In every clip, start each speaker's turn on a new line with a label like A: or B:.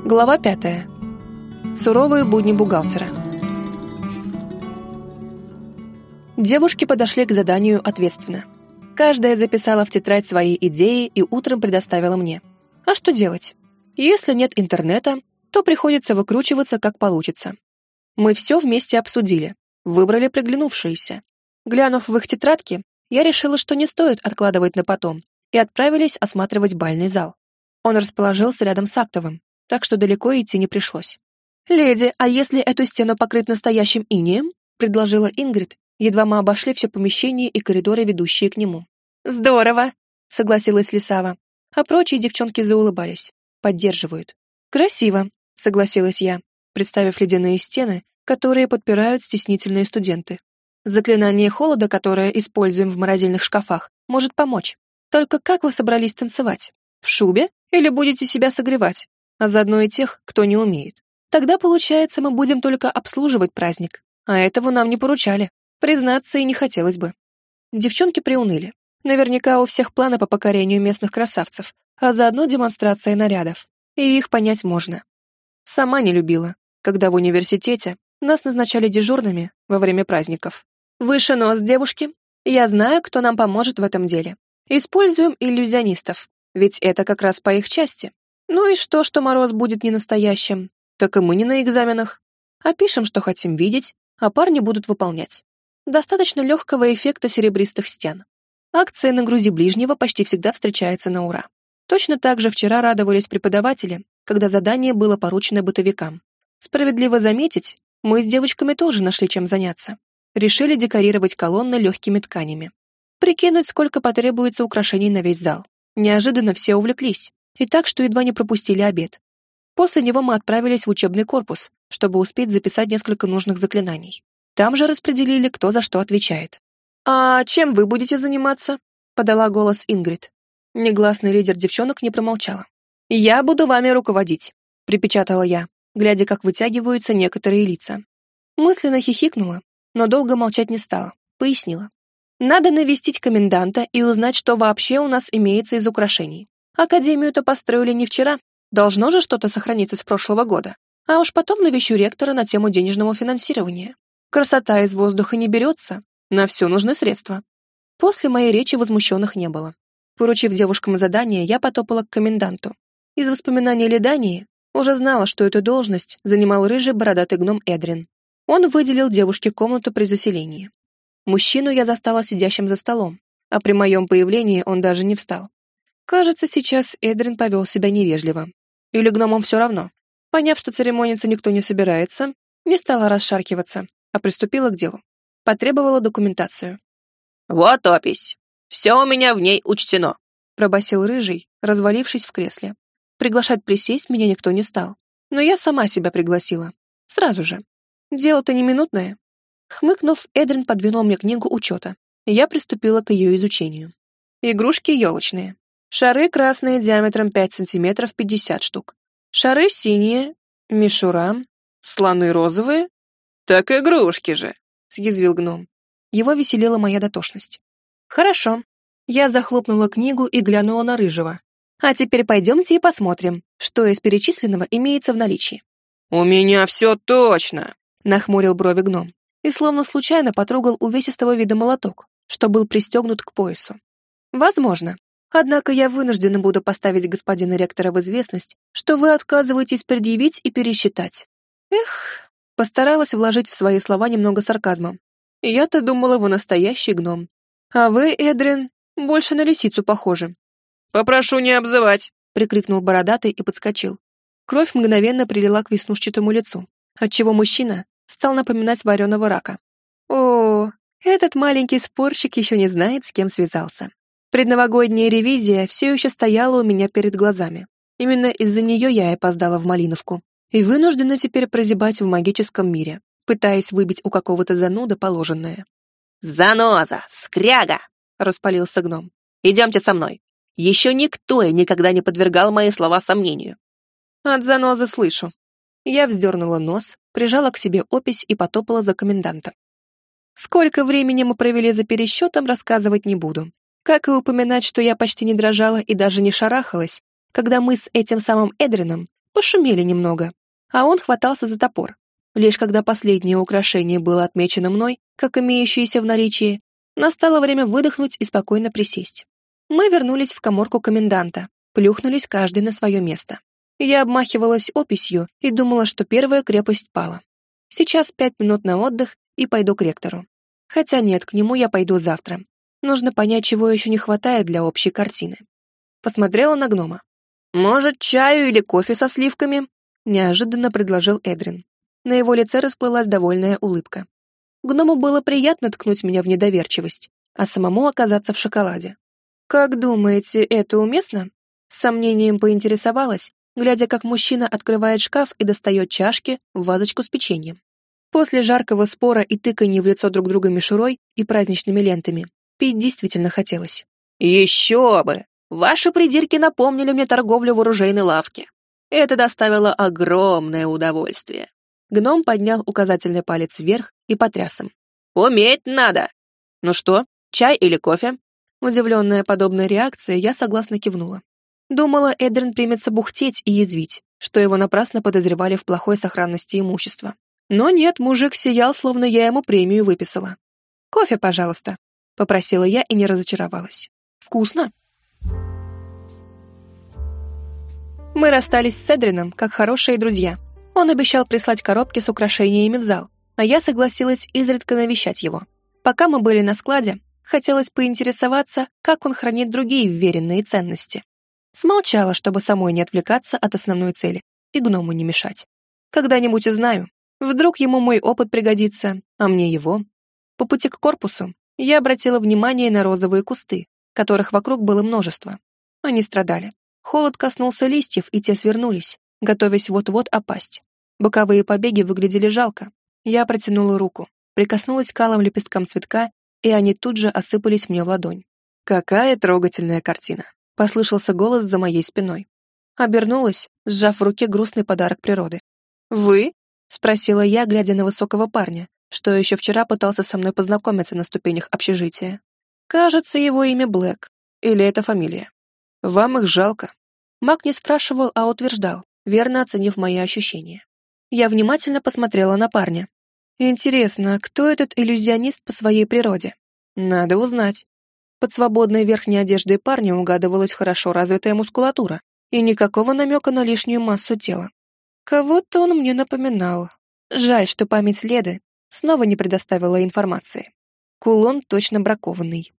A: Глава 5. Суровые будни бухгалтера. Девушки подошли к заданию ответственно. Каждая записала в тетрадь свои идеи и утром предоставила мне. А что делать? Если нет интернета, то приходится выкручиваться, как получится. Мы все вместе обсудили, выбрали приглянувшиеся. Глянув в их тетрадки, я решила, что не стоит откладывать на потом, и отправились осматривать бальный зал. Он расположился рядом с актовым, так что далеко идти не пришлось. «Леди, а если эту стену покрыть настоящим инеем?» — предложила Ингрид, едва мы обошли все помещение и коридоры, ведущие к нему. «Здорово!» — согласилась Лисава, а прочие девчонки заулыбались. Поддерживают. «Красиво!» — согласилась я, представив ледяные стены, которые подпирают стеснительные студенты. Заклинание холода, которое используем в морозильных шкафах, может помочь. Только как вы собрались танцевать? В шубе? Или будете себя согревать? А заодно и тех, кто не умеет. Тогда, получается, мы будем только обслуживать праздник. А этого нам не поручали. Признаться, и не хотелось бы. Девчонки приуныли. Наверняка у всех планы по покорению местных красавцев, а заодно демонстрация нарядов. И их понять можно. Сама не любила, когда в университете нас назначали дежурными во время праздников. Выше нос, девушки. Я знаю, кто нам поможет в этом деле. Используем иллюзионистов, ведь это как раз по их части. Ну и что мороз будет не настоящим, так и мы не на экзаменах. Опишем, что хотим видеть, а парни будут выполнять. Достаточно легкого эффекта серебристых стен. Акция «Нагрузи ближнего» почти всегда встречается на ура. Точно так же вчера радовались преподаватели, когда задание было поручено бытовикам. Справедливо заметить, мы с девочками тоже нашли чем заняться. Решили декорировать колонны легкими тканями. Прикинуть, сколько потребуется украшений на весь зал. Неожиданно все увлеклись. И так, что едва не пропустили обед. После него мы отправились в учебный корпус, чтобы успеть записать несколько нужных заклинаний. Там же распределили, кто за что отвечает. «А чем вы будете заниматься?» — подала голос Ингрид. Негласный лидер девчонок не промолчала. «Я буду вами руководить», — припечатала я, глядя, как вытягиваются некоторые лица. Мысленно хихикнула, но долго молчать не стала, пояснила. «Надо навестить коменданта и узнать, что вообще у нас имеется из украшений. Академию-то построили не вчера, должно же что-то сохраниться с прошлого года. А уж потом навещу ректора на тему денежного финансирования. Красота из воздуха не берется, на все нужны средства». После моей речи возмущенных не было. Поручив девушкам задание, я потопала к коменданту. Из воспоминаний Лидании уже знала, что эту должность занимал рыжий бородатый гном Эдрин. Он выделил девушке комнату при заселении. Мужчину я застала сидящим за столом, а при моем появлении он даже не встал. Кажется, сейчас Эдрин повел себя невежливо. Или гномам все равно. Поняв, что церемониться никто не собирается, не стала расшаркиваться, а приступила к делу. Потребовала документацию.
B: «Вот опись. Все у меня в ней учтено»,
A: — пробасил рыжий, развалившись в кресле. Приглашать присесть меня никто не стал. Но я сама себя пригласила. Сразу же. Дело-то не минутное. Хмыкнув, Эдрин подвинул мне книгу учета, и я приступила к ее изучению. Игрушки елочные. Шары красные диаметром 5 сантиметров 50 штук. Шары синие, мишура, слоны розовые.
B: «Так игрушки же»,
A: — съязвил гном. Его веселила моя дотошность. «Хорошо». Я захлопнула книгу и глянула на рыжего. «А теперь пойдемте и посмотрим, что из перечисленного имеется в наличии».
B: «У меня все точно»,
A: — нахмурил брови гном и словно случайно потрогал увесистого вида молоток, что был пристегнут к поясу. «Возможно. Однако я вынуждена буду поставить господина ректора в известность, что вы отказываетесь предъявить и пересчитать». Эх, постаралась вложить в свои слова немного сарказма. Я-то думала, вы настоящий гном. А вы, Эдрин, больше на лисицу похожи.
B: «Попрошу не обзывать»,
A: — прикрикнул бородатый и подскочил. Кровь мгновенно прилила к веснушчатому лицу, отчего мужчина стал напоминать вареного рака. О, этот маленький спорщик еще не знает, с кем связался. Предновогодняя ревизия все еще стояла у меня перед глазами. Именно из-за нее я и опоздала в Малиновку. И вынуждена теперь прозябать в магическом мире, пытаясь выбить у какого-то зануда положенное.
B: «Заноза! Скряга!» — распалился гном. «Идемте со мной. Еще никто и никогда не подвергал мои слова сомнению».
A: От занозы слышу. Я вздернула нос, прижала к себе опись и потопала за комендантом. Сколько времени мы провели за пересчетом, рассказывать не буду. Как и упоминать, что я почти не дрожала и даже не шарахалась, когда мы с этим самым Эдрином Пошумели немного, а он хватался за топор. Лишь когда последнее украшение было отмечено мной, как имеющееся в наличии, настало время выдохнуть и спокойно присесть. Мы вернулись в каморку коменданта, плюхнулись каждый на свое место. Я обмахивалась описью и думала, что первая крепость пала. Сейчас 5 минут на отдых и пойду к ректору. Хотя нет, к нему я пойду завтра. Нужно понять, чего еще не хватает для общей картины. Посмотрела на гнома. «Может, чаю или кофе со сливками?» Неожиданно предложил Эдрин. На его лице расплылась довольная улыбка. Гному было приятно ткнуть меня в недоверчивость, а самому оказаться в шоколаде. «Как думаете, это уместно?» С сомнением поинтересовалась, глядя, как мужчина открывает шкаф и достает чашки, вазочку с печеньем. После жаркого спора и тыканья в лицо друг друга мишурой и праздничными лентами пить действительно хотелось. «Еще бы! Ваши придирки напомнили мне торговлю в оружейной лавке. Это доставило огромное удовольствие». Гном поднял указательный палец вверх и потряс им. «Уметь надо!» «Ну что, чай или кофе?» Удивленная подобной реакцией, я согласно кивнула. Думала, Эдрин примется бухтеть и язвить, что его напрасно подозревали в плохой сохранности имущества. Но нет, мужик сиял, словно я ему премию выписала. «Кофе, пожалуйста», — попросила я и не разочаровалась. «Вкусно». Мы расстались с Эдрином, как хорошие друзья. Он обещал прислать коробки с украшениями в зал, а я согласилась изредка навещать его. Пока мы были на складе, хотелось поинтересоваться, как он хранит другие вверенные ценности. Смолчала, чтобы самой не отвлекаться от основной цели и гному не мешать. Когда-нибудь узнаю. Вдруг ему мой опыт пригодится, а мне его. По пути к корпусу я обратила внимание на розовые кусты, которых вокруг было множество. Они страдали. Холод коснулся листьев, и те свернулись, готовясь вот-вот опасть. Боковые побеги выглядели жалко. Я протянула руку, прикоснулась к алым лепесткам цветка, и они тут же осыпались мне в ладонь. «Какая трогательная картина!» — послышался голос за моей спиной. Обернулась, сжав в руке грустный подарок природы. «Вы?» — спросила я, глядя на высокого парня, что еще вчера пытался со мной познакомиться на ступенях общежития. Кажется, его имя Блэк. Или это фамилия. «Вам их жалко». Маг не спрашивал, а утверждал, верно оценив мои ощущения. Я внимательно посмотрела на парня. Интересно, кто этот иллюзионист по своей природе? Надо узнать. Под свободной верхней одеждой парня угадывалась хорошо развитая мускулатура и никакого намека на лишнюю массу тела. Кого-то он мне напоминал. Жаль, что память Леды снова не предоставила информации. Кулон точно бракованный.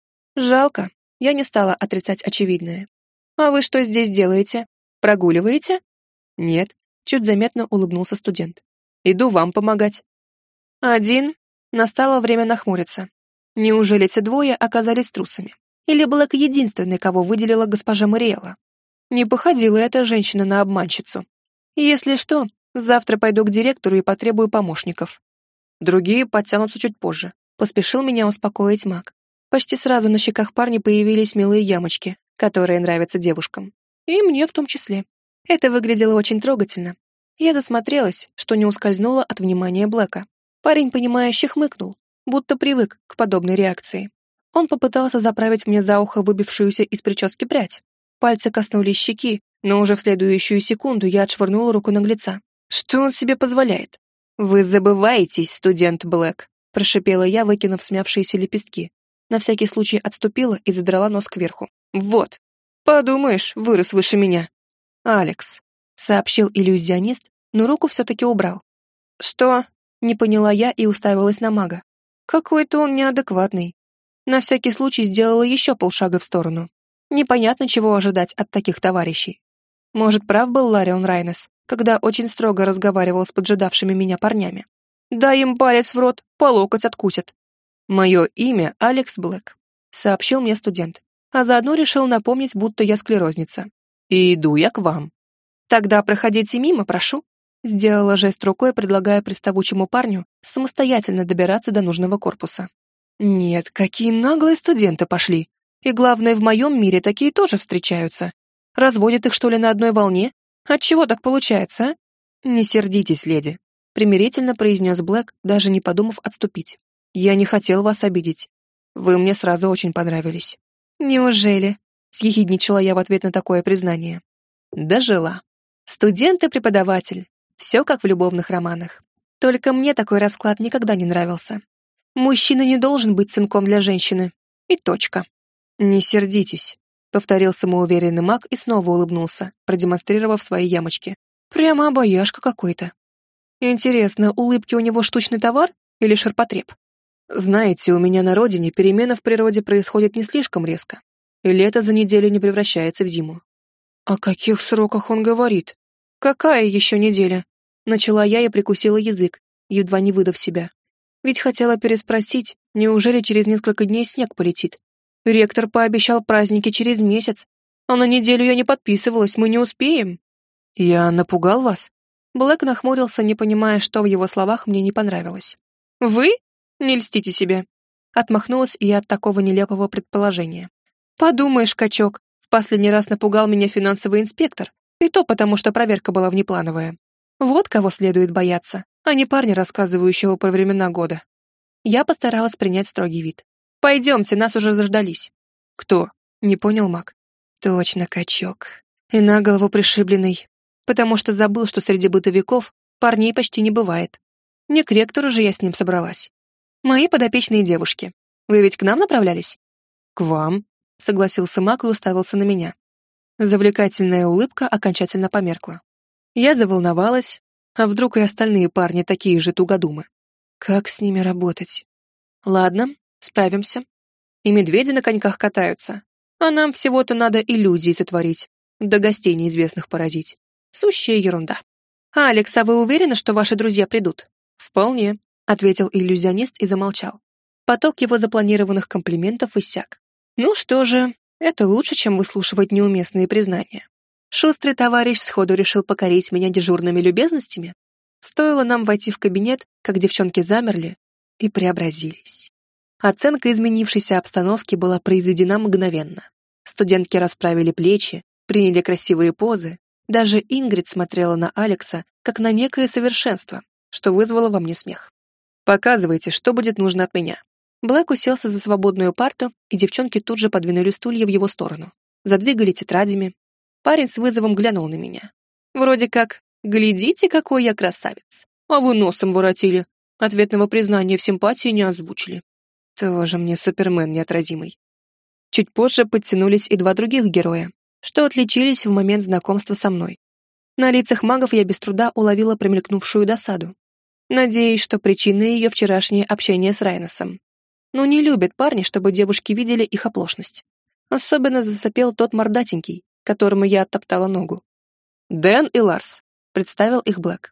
A: Жалко, я не стала отрицать очевидное. «А вы что здесь делаете? Прогуливаете?» «Нет», — чуть заметно улыбнулся студент. «Иду вам помогать». «Один?» Настало время нахмуриться. Неужели те двое оказались трусами? Или Блэк единственный, кого выделила госпожа Мариэлла? Не походила эта женщина на обманщицу. Если что, завтра пойду к директору и потребую помощников. Другие подтянутся чуть позже. Поспешил меня успокоить маг. Почти сразу на щеках парня появились милые ямочки, которые нравятся девушкам. И мне в том числе. Это выглядело очень трогательно. Я засмотрелась, что не ускользнула от внимания Блэка. Парень, понимающе хмыкнул, будто привык к подобной реакции. Он попытался заправить мне за ухо выбившуюся из прически прядь. Пальцы коснулись щеки, но уже в следующую секунду я отшвырнула руку наглеца. Что он себе позволяет? «Вы забываетесь, студент Блэк», — прошипела я, выкинув смявшиеся лепестки. На всякий случай отступила и задрала нос кверху. «Вот. Подумаешь, вырос выше меня». «Алекс», — сообщил иллюзионист, но руку все-таки убрал. «Что?» — не поняла я и уставилась на мага. Какой-то он неадекватный. На всякий случай сделала еще полшага в сторону. Непонятно, чего ожидать от таких товарищей. Может, прав был Ларион Райнес, когда очень строго разговаривал с поджидавшими меня парнями. «Дай им палец в рот, по локоть откусят». «Мое имя Алекс Блэк», — сообщил мне студент, а заодно решил напомнить, будто я склерозница. «И иду я к вам». «Тогда проходите мимо, прошу», — сделала жест рукой, предлагая приставучему парню самостоятельно добираться до нужного корпуса. «Нет, какие наглые студенты пошли. И главное, в моем мире такие тоже встречаются. Разводят их, что ли, на одной волне? Отчего так получается, а?» «Не сердитесь, леди», — примирительно произнес Блэк, даже не подумав отступить. «Я не хотел вас обидеть. Вы мне сразу очень понравились». «Неужели?» — съехидничала я в ответ на такое признание. «Дожила». Студент и преподаватель. Все как в любовных романах. Только мне такой расклад никогда не нравился. Мужчина не должен быть сынком для женщины. И точка. «Не сердитесь», — повторил самоуверенный маг и снова улыбнулся, продемонстрировав свои ямочки. «Прямо обаяшка какой-то. Интересно, улыбки у него штучный товар или ширпотреб? Знаете, у меня на родине перемена в природе происходит не слишком резко, и лето за неделю не превращается в зиму». «О каких сроках он говорит? Какая еще неделя?» Начала я и прикусила язык, едва не выдав себя. Ведь хотела переспросить, неужели через несколько дней снег полетит? Ректор пообещал праздники через месяц, а на неделю я не подписывалась, мы не успеем. Я напугал вас? Блэк нахмурился, не понимая, что в его словах мне не понравилось. Вы? Не льстите себе. Отмахнулась я от такого нелепого предположения. Подумаешь, качок, в последний раз напугал меня финансовый инспектор, и то потому, что проверка была внеплановая. Вот кого следует бояться, а не парня, рассказывающего про времена года. Я постаралась принять строгий вид. «Пойдемте, нас уже заждались». «Кто?» — не понял маг. «Точно, качок. И на голову пришибленный. Потому что забыл, что среди бытовиков парней почти не бывает. Не к ректору же я с ним собралась. Мои подопечные девушки. Вы ведь к нам направлялись?» «К вам», — согласился маг и уставился на меня. Завлекательная улыбка окончательно померкла. Я заволновалась, а вдруг и остальные парни такие же тугодумы. Как с ними работать? Ладно, справимся. И медведи на коньках катаются, а нам всего-то надо иллюзии сотворить, до гостей неизвестных поразить. Сущая ерунда. «Алекс, а вы уверены, что ваши друзья придут?» «Вполне», — ответил иллюзионист и замолчал. Поток его запланированных комплиментов иссяк. «Ну что же, это лучше, чем выслушивать неуместные признания. Шустрый товарищ сходу решил покорить меня дежурными любезностями. Стоило нам войти в кабинет, как девчонки замерли и преобразились. Оценка изменившейся обстановки была произведена мгновенно. Студентки расправили плечи, приняли красивые позы. Даже Ингрид смотрела на Алекса, как на некое совершенство, что вызвало во мне смех. «Показывайте, что будет нужно от меня». Блэк уселся за свободную парту, и девчонки тут же подвинули стулья в его сторону. Задвигали тетрадями. Парень с вызовом глянул на меня. Вроде как: «Глядите, какой я красавец! А вы носом воротили!» Ответного признания в симпатии не озвучили. Тоже мне Супермен неотразимый. Чуть позже подтянулись и два других героя, что отличились в момент знакомства со мной. На лицах магов я без труда уловила промелькнувшую досаду. Надеюсь, что причиной ее вчерашнее общение с Райносом. Но не любят парни, чтобы девушки видели их оплошность. Особенно засопел тот мордатенький, которому я оттоптала ногу. «Дэн и Ларс», — представил их Блэк.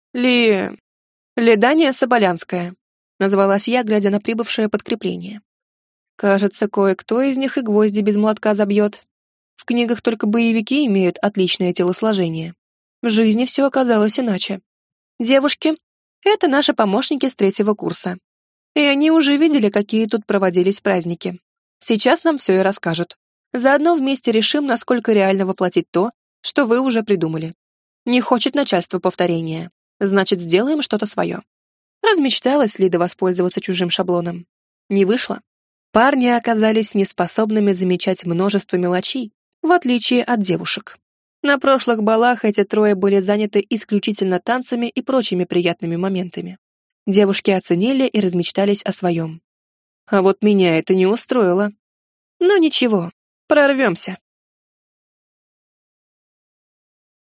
A: «Ледания Соболянская», — назвалась я, глядя на прибывшее подкрепление. «Кажется, кое-кто из них и гвозди без молотка забьет. В книгах только боевики имеют отличное телосложение. В жизни все оказалось иначе. Девушки — это наши помощники с 3-го курса. И они уже видели, какие тут проводились праздники. Сейчас нам все и расскажут. Заодно вместе решим, насколько реально воплотить то, что вы уже придумали. Не хочет начальство повторения. Значит, сделаем что-то свое». Размечталась Лида воспользоваться чужим шаблоном. Не вышло. Парни оказались неспособными замечать множество мелочей, в отличие от девушек. На прошлых балах эти трое были заняты исключительно танцами и прочими приятными моментами. Девушки оценили и размечтались о своем. А вот меня это не устроило. Но ничего, прорвемся.